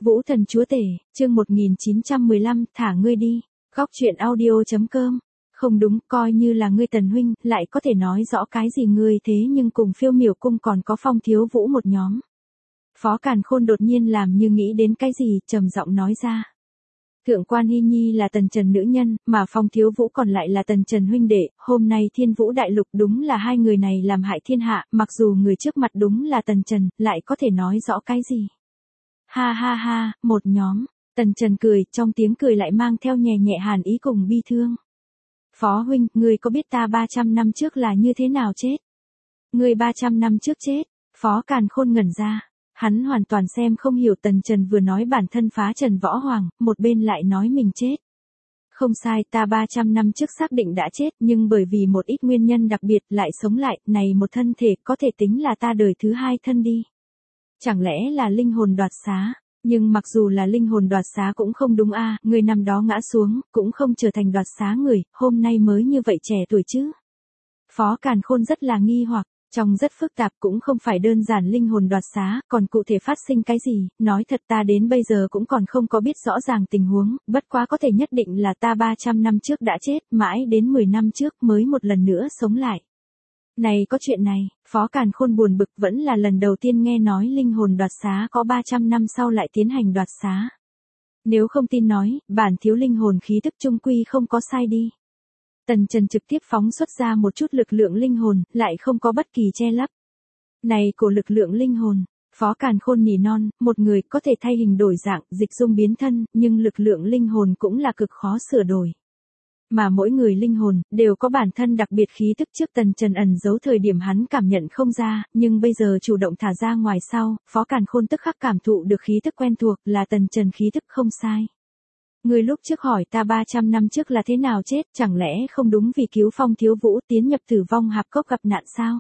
Vũ Thần Chúa Tể, chương 1915, thả ngươi đi. Góc truyện audio.com. Không đúng, coi như là ngươi Tần huynh, lại có thể nói rõ cái gì ngươi thế nhưng cùng Phiêu Miểu cung còn có Phong Thiếu Vũ một nhóm. Phó Càn Khôn đột nhiên làm như nghĩ đến cái gì, trầm giọng nói ra. Thượng quan Hy Nhi là Tần Trần nữ nhân, mà Phong Thiếu Vũ còn lại là Tần Trần huynh đệ, hôm nay Thiên Vũ Đại Lục đúng là hai người này làm hại thiên hạ, mặc dù người trước mặt đúng là Tần Trần, lại có thể nói rõ cái gì. Ha ha ha, một nhóm. Tần Trần cười, trong tiếng cười lại mang theo nhẹ nhẹ hàn ý cùng bi thương. Phó huynh, ngươi có biết ta 300 năm trước là như thế nào chết? Ngươi 300 năm trước chết. Phó Càn Khôn ngẩn ra. Hắn hoàn toàn xem không hiểu Tần Trần vừa nói bản thân phá trần võ hoàng, một bên lại nói mình chết. Không sai, ta 300 năm trước xác định đã chết, nhưng bởi vì một ít nguyên nhân đặc biệt lại sống lại, này một thân thể có thể tính là ta đời thứ hai thân đi. Chẳng lẽ là linh hồn đoạt xá? Nhưng mặc dù là linh hồn đoạt xá cũng không đúng a, người năm đó ngã xuống, cũng không trở thành đoạt xá người, hôm nay mới như vậy trẻ tuổi chứ. Phó Càn Khôn rất là nghi hoặc, trong rất phức tạp cũng không phải đơn giản linh hồn đoạt xá, còn cụ thể phát sinh cái gì, nói thật ta đến bây giờ cũng còn không có biết rõ ràng tình huống, bất quá có thể nhất định là ta 300 năm trước đã chết, mãi đến 10 năm trước mới một lần nữa sống lại. Này có chuyện này, Phó Càn Khôn buồn bực vẫn là lần đầu tiên nghe nói linh hồn đoạt xá có 300 năm sau lại tiến hành đoạt xá. Nếu không tin nói, bản thiếu linh hồn khí tức trung quy không có sai đi. Tần Trần trực tiếp phóng xuất ra một chút lực lượng linh hồn, lại không có bất kỳ che lấp. Này của lực lượng linh hồn, Phó Càn Khôn nỉ non, một người có thể thay hình đổi dạng, dịch dung biến thân, nhưng lực lượng linh hồn cũng là cực khó sửa đổi. Mà mỗi người linh hồn, đều có bản thân đặc biệt khí tức trước Tần Trần ẩn giấu thời điểm hắn cảm nhận không ra, nhưng bây giờ chủ động thả ra ngoài sau, Phó Càn Khôn tức khắc cảm thụ được khí tức quen thuộc là Tần Trần khí tức không sai. Người lúc trước hỏi ta 300 năm trước là thế nào chết, chẳng lẽ không đúng vì cứu Phong Thiếu Vũ tiến nhập Tử Vong Hạp Cốc gặp nạn sao?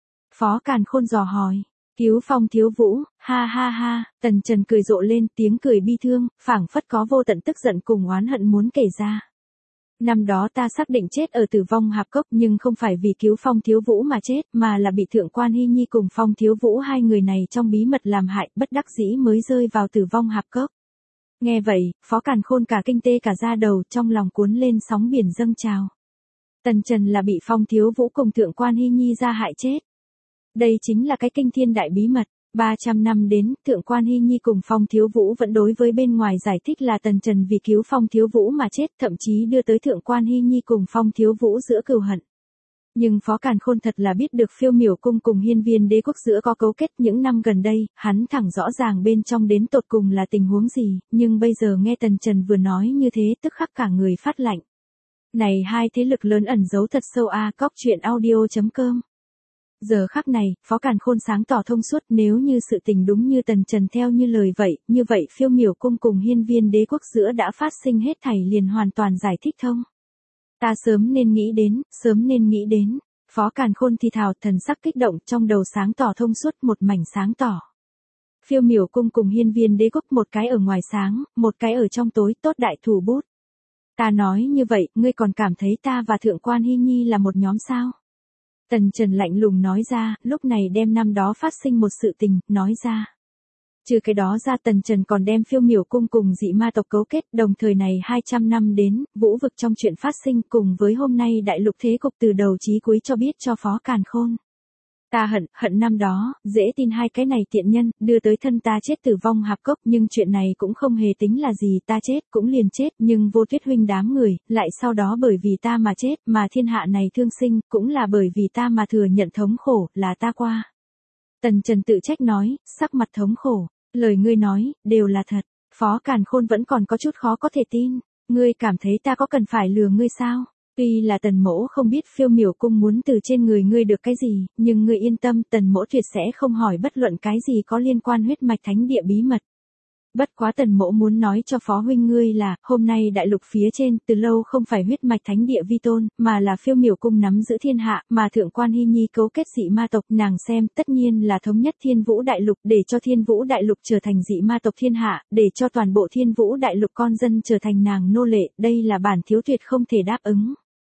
Phó Càn Khôn dò hỏi. Cứu Phong Thiếu Vũ, ha ha ha, Tần Trần cười rộ lên, tiếng cười bi thương, phảng phất có vô tận tức giận cùng oán hận muốn kể ra. Năm đó ta xác định chết ở Tử Vong Hạp Cốc nhưng không phải vì cứu Phong Thiếu Vũ mà chết, mà là bị Thượng quan Hy Nhi cùng Phong Thiếu Vũ hai người này trong bí mật làm hại, bất đắc dĩ mới rơi vào Tử Vong Hạp Cốc. Nghe vậy, Phó Càn Khôn cả kinh tê cả da đầu, trong lòng cuốn lên sóng biển dâng trào. Tần Trần là bị Phong Thiếu Vũ cùng Thượng quan Hy Nhi ra hại chết. Đây chính là cái kinh thiên đại bí mật. 300 năm đến, Thượng quan Hy Nhi cùng Phong Thiếu Vũ vẫn đối với bên ngoài giải thích là Tần Trần vì cứu Phong Thiếu Vũ mà chết, thậm chí đưa tới Thượng quan Hy Nhi cùng Phong Thiếu Vũ giữa cừu hận. Nhưng Phó Càn Khôn thật là biết được Phiêu Miểu cung cùng Hiên Viên Đế quốc giữa có cấu kết những năm gần đây, hắn thẳng rõ ràng bên trong đến tột cùng là tình huống gì, nhưng bây giờ nghe Tần Trần vừa nói như thế tức khắc cả người phát lạnh. Này hai thế lực lớn ẩn giấu thật sâu a, Góc truyện audio.com. Giờ khắc này, Phó Càn Khôn sáng tỏ thông suốt, nếu như sự tình đúng như Tần Trần theo như lời vậy, như vậy Phiêu Miểu cung cùng Hiên Viên Đế quốc giữa đã phát sinh hết thảy liền hoàn toàn giải thích thông. Ta sớm nên nghĩ đến, sớm nên nghĩ đến. Phó Càn Khôn thì thào, thần sắc kích động, trong đầu sáng tỏ thông suốt, một mảnh sáng tỏ. Phiêu Miểu cung cùng Hiên Viên Đế quốc, một cái ở ngoài sáng, một cái ở trong tối, tốt đại thủ bút. Ta nói như vậy, ngươi còn cảm thấy ta và Thượng quan Hy Nhi là một nhóm sao? Tần Trần lạnh lùng nói ra, lúc này đem năm đó phát sinh một sự tình, nói ra. Trừ cái đó ra Tần Trần còn đem Phiêu Miểu cung cùng dị ma tộc cấu kết, đồng thời này 200 năm đến, vũ vực trong chuyện phát sinh cùng với hôm nay đại lục thế cục từ đầu chí cuối cho biết cho Phó Càn Khôn. Ta hận năm đó, dễ tin hai cái này tiện nhân, đưa tới thân ta chết Tử Vong Hạp Cốc, nhưng chuyện này cũng không hề tính là gì, ta chết, cũng liền chết, nhưng Vô Tuyết huynh đám người, lại sau đó bởi vì ta mà chết, mà thiên hạ này thương sinh, cũng là bởi vì ta mà thừa nhận thống khổ, là ta qua. Tần Trần tự trách nói, sắc mặt thống khổ, lời ngươi nói, đều là thật. Phó Càn Khôn vẫn còn có chút khó có thể tin, ngươi cảm thấy ta có cần phải lừa ngươi sao? Tuy là Tần mỗ không biết Phiêu Miểu cung muốn từ trên người ngươi được cái gì, nhưng ngươi yên tâm, Tần mỗ tuyệt sẽ không hỏi bất luận cái gì có liên quan huyết mạch thánh địa bí mật. Bất quá Tần mỗ muốn nói cho Phó huynh ngươi là, hôm nay đại lục phía trên, từ lâu không phải huyết mạch thánh địa vi tôn, mà là Phiêu Miểu cung nắm giữ thiên hạ, mà Thượng quan Hy Nhi cấu kết dị ma tộc, nàng xem, tất nhiên là thống nhất Thiên Vũ đại lục, để cho Thiên Vũ đại lục trở thành dị ma tộc thiên hạ, để cho toàn bộ Thiên Vũ đại lục con dân trở thành nàng nô lệ, đây là bản thiếu tuyệt không thể đáp ứng.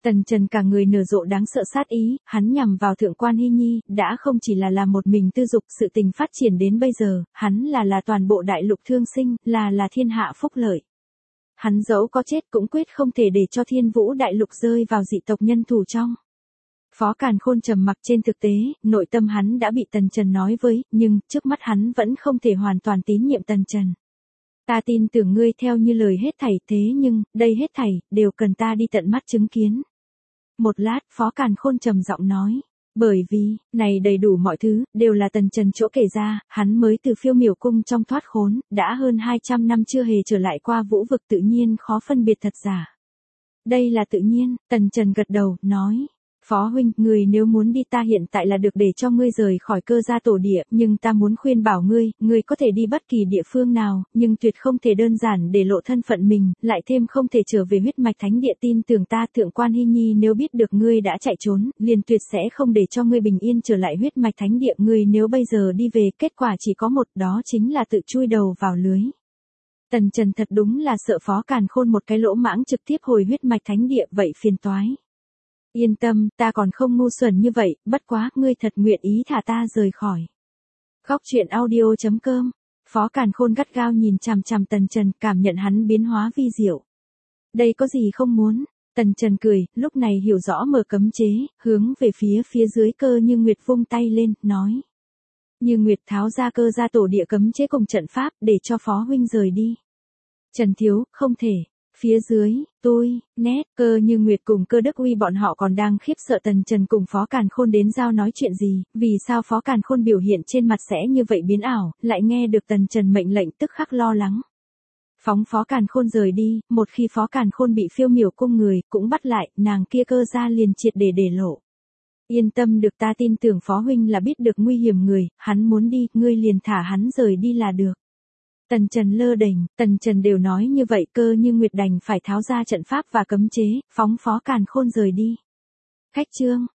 Tần Trần cả người nở rộ đáng sợ sát ý, hắn nhằm vào Thượng quan Hy Nhi, đã không chỉ là một mình tư dục, sự tình phát triển đến bây giờ, hắn là toàn bộ đại lục thương sinh, là thiên hạ phúc lợi. Hắn dẫu có chết cũng quyết không thể để cho Thiên Vũ đại lục rơi vào dị tộc nhân thủ trong. Phó Càn Khôn trầm mặc, trên thực tế, nội tâm hắn đã bị Tần Trần nói với, nhưng trước mắt hắn vẫn không thể hoàn toàn tín nhiệm Tần Trần. Ta tin tưởng ngươi theo như lời hết thảy, thế nhưng, đây hết thảy, đều cần ta đi tận mắt chứng kiến. Một lát, Phó Càn Khôn trầm giọng nói. Bởi vì, này đầy đủ mọi thứ, đều là Tần Trần chỗ kể ra, hắn mới từ Phiêu Miểu Cung trong thoát khốn, đã hơn 200 năm chưa hề trở lại qua vũ vực, tự nhiên khó phân biệt thật giả. Đây là tự nhiên, Tần Trần gật đầu, nói. Phó huynh, người nếu muốn đi ta hiện tại là được để cho ngươi rời khỏi Cơ gia tổ địa, nhưng ta muốn khuyên bảo ngươi có thể đi bất kỳ địa phương nào, nhưng tuyệt không thể đơn giản để lộ thân phận mình, lại thêm không thể trở về huyết mạch thánh địa. Tin tưởng ta, Thượng quan Hy Nhi nếu biết được ngươi đã chạy trốn, liền tuyệt sẽ không để cho ngươi bình yên trở lại huyết mạch thánh địa. Ngươi nếu bây giờ đi về, kết quả chỉ có một, đó chính là tự chui đầu vào lưới. Tần Trần thật đúng là sợ Phó Càn Khôn một cái lỗ mãng trực tiếp hồi huyết mạch thánh địa, vậy phiền toái. Yên tâm, ta còn không ngu xuẩn như vậy, bất quá, ngươi thật nguyện ý thả ta rời khỏi. Góc truyện audio.com. Phó Càn Khôn gắt gao nhìn chằm chằm Tần Trần, cảm nhận hắn biến hóa vi diệu. Đây có gì không muốn? Tần Trần cười, lúc này hiểu rõ mở cấm chế, hướng về phía dưới Cơ Như Nguyệt vung tay lên, nói. Như Nguyệt tháo ra Cơ gia tổ địa cấm chế cùng trận pháp, để cho Phó huynh rời đi. Trần thiếu, không thể. Phía dưới, Cơ Như Nguyệt cùng Cơ Đức Uy bọn họ còn đang khiếp sợ Tần Trần cùng Phó Càn Khôn đến giao nói chuyện gì, vì sao Phó Càn Khôn biểu hiện trên mặt sẽ như vậy biến ảo, lại nghe được Tần Trần mệnh lệnh tức khắc lo lắng. Phóng Phó Càn Khôn rời đi, một khi Phó Càn Khôn bị Phiêu Miểu Cung người, cũng bắt lại, nàng kia Cơ gia liền triệt để lộ. Yên tâm được, ta tin tưởng Phó huynh là biết được nguy hiểm người, hắn muốn đi, ngươi liền thả hắn rời đi là được. Tần Trần lơ đễnh, Tần Trần đều nói như vậy, Cơ Như Nguyệt đành phải tháo ra trận pháp và cấm chế, phóng Phó Càn Khôn rời đi. Khách chương.